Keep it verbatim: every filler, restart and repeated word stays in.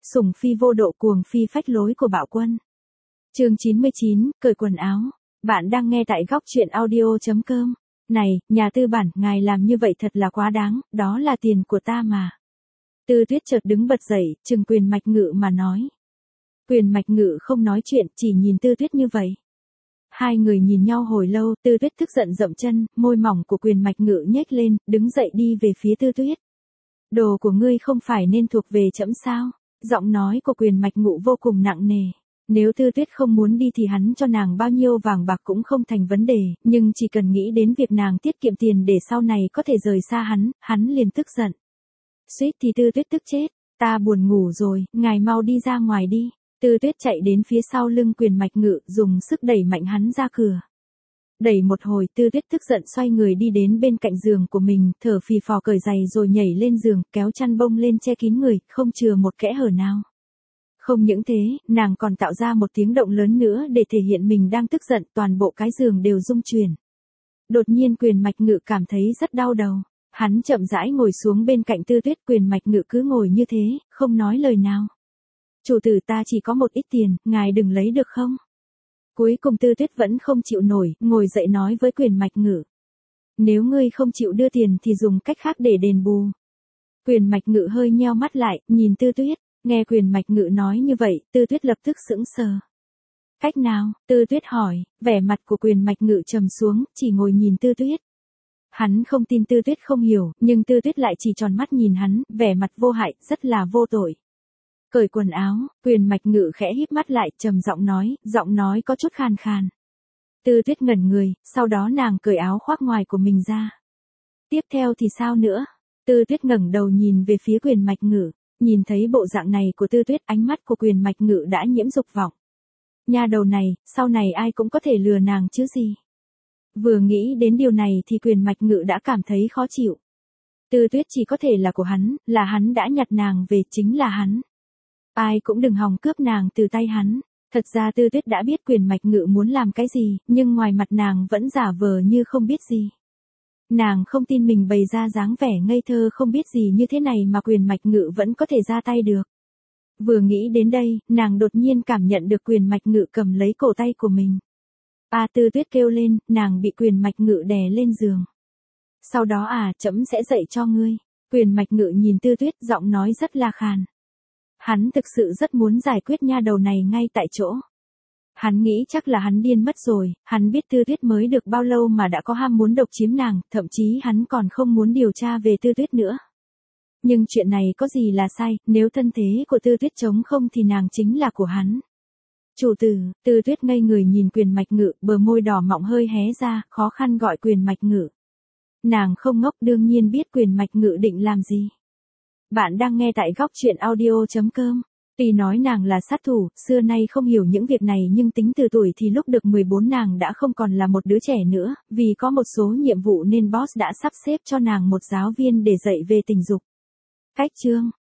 sủng phi vô độ cuồng phi phách lối của bạo quân. Chương chín mươi chín, cởi quần áo. Bạn đang nghe tại góc truyện audio chấm com. Này, nhà tư bản, ngài làm như vậy thật là quá đáng, đó là tiền của ta mà. Tư Tuyết chợt đứng bật dậy, trừng Quyền Mạch Ngự mà nói. Quyền Mạch Ngự không nói chuyện, chỉ nhìn Tư Tuyết như vậy. Hai người nhìn nhau hồi lâu, Tư Tuyết tức giận dậm chân, môi mỏng của Quyền Mạch Ngự nhếch lên, đứng dậy đi về phía Tư Tuyết. Đồ của ngươi không phải nên thuộc về trẫm sao? Giọng nói của Quyền Mạch Ngự vô cùng nặng nề. Nếu Tư Tuyết không muốn đi thì hắn cho nàng bao nhiêu vàng bạc cũng không thành vấn đề, nhưng chỉ cần nghĩ đến việc nàng tiết kiệm tiền để sau này có thể rời xa hắn, hắn liền tức giận. Suýt thì Tư Tuyết tức chết, ta buồn ngủ rồi, ngài mau đi ra ngoài đi. Tư Tuyết chạy đến phía sau lưng Quyền Mạch Ngự, dùng sức đẩy mạnh hắn ra cửa. Đẩy một hồi, Tư Tuyết tức giận xoay người đi đến bên cạnh giường của mình, thở phì phò cởi giày rồi nhảy lên giường, kéo chăn bông lên che kín người, không chừa một kẽ hở nào. Không những thế, nàng còn tạo ra một tiếng động lớn nữa để thể hiện mình đang tức giận, toàn bộ cái giường đều rung chuyển. Đột nhiên Quyền Mạch Ngự cảm thấy rất đau đầu. Hắn chậm rãi ngồi xuống bên cạnh Tư Tuyết, Quyền Mạch Ngự cứ ngồi như thế, không nói lời nào. Chủ tử, ta chỉ có một ít tiền, ngài đừng lấy được không? Cuối cùng Tư Tuyết vẫn không chịu nổi, ngồi dậy nói với Quyền Mạch Ngự. Nếu ngươi không chịu đưa tiền thì dùng cách khác để đền bù. Quyền Mạch Ngự hơi nheo mắt lại, nhìn Tư Tuyết. Nghe Quyền Mạch Ngự nói như vậy, Tư Tuyết lập tức sững sờ. Cách nào? Tư Tuyết hỏi, vẻ mặt của Quyền Mạch Ngự trầm xuống, chỉ ngồi nhìn Tư Tuyết. Hắn không tin Tư Tuyết không hiểu, nhưng Tư Tuyết lại chỉ tròn mắt nhìn hắn, vẻ mặt vô hại, rất là vô tội. Cởi quần áo, Quyền Mạch Ngự khẽ híp mắt lại, trầm giọng nói, giọng nói có chút khàn khàn. Tư Tuyết ngẩn người, sau đó nàng cởi áo khoác ngoài của mình ra. Tiếp theo thì sao nữa? Tư Tuyết ngẩng đầu nhìn về phía Quyền Mạch Ngự. Nhìn thấy bộ dạng này của Tư Tuyết, ánh mắt của Quyền Mạch Ngự đã nhiễm dục vọng. Nha đầu này, sau này ai cũng có thể lừa nàng chứ gì. Vừa nghĩ đến điều này thì Quyền Mạch Ngự đã cảm thấy khó chịu. Tư Tuyết chỉ có thể là của hắn, là hắn đã nhặt nàng về, chính là hắn. Ai cũng đừng hòng cướp nàng từ tay hắn. Thật ra Tư Tuyết đã biết Quyền Mạch Ngự muốn làm cái gì, nhưng ngoài mặt nàng vẫn giả vờ như không biết gì. Nàng không tin mình bày ra dáng vẻ ngây thơ không biết gì như thế này mà Quyền Mạch Ngự vẫn có thể ra tay được. Vừa nghĩ đến đây, nàng đột nhiên cảm nhận được Quyền Mạch Ngự cầm lấy cổ tay của mình. A Tư Tuyết kêu lên, nàng bị Quyền Mạch Ngự đè lên giường. Sau đó à, trẫm sẽ dạy cho ngươi. Quyền Mạch Ngự nhìn Tư Tuyết, giọng nói rất là khàn. Hắn thực sự rất muốn giải quyết nha đầu này ngay tại chỗ. Hắn nghĩ chắc là hắn điên mất rồi, hắn biết Tư Tuyết mới được bao lâu mà đã có ham muốn độc chiếm nàng, thậm chí hắn còn không muốn điều tra về Tư Tuyết nữa. Nhưng chuyện này có gì là sai, nếu thân thế của Tư Tuyết trống không thì nàng chính là của hắn. Chủ tử, Tư Tuyết ngây người nhìn Quyền Mạch Ngự, bờ môi đỏ mọng hơi hé ra, khó khăn gọi Quyền Mạch Ngự. Nàng không ngốc, đương nhiên biết Quyền Mạch Ngự định làm gì. Bạn đang nghe tại góc truyện audio chấm com. Tuy nói nàng là sát thủ, xưa nay không hiểu những việc này nhưng tính từ tuổi thì lúc được mười bốn nàng đã không còn là một đứa trẻ nữa, vì có một số nhiệm vụ nên boss đã sắp xếp cho nàng một giáo viên để dạy về tình dục. Cách chương,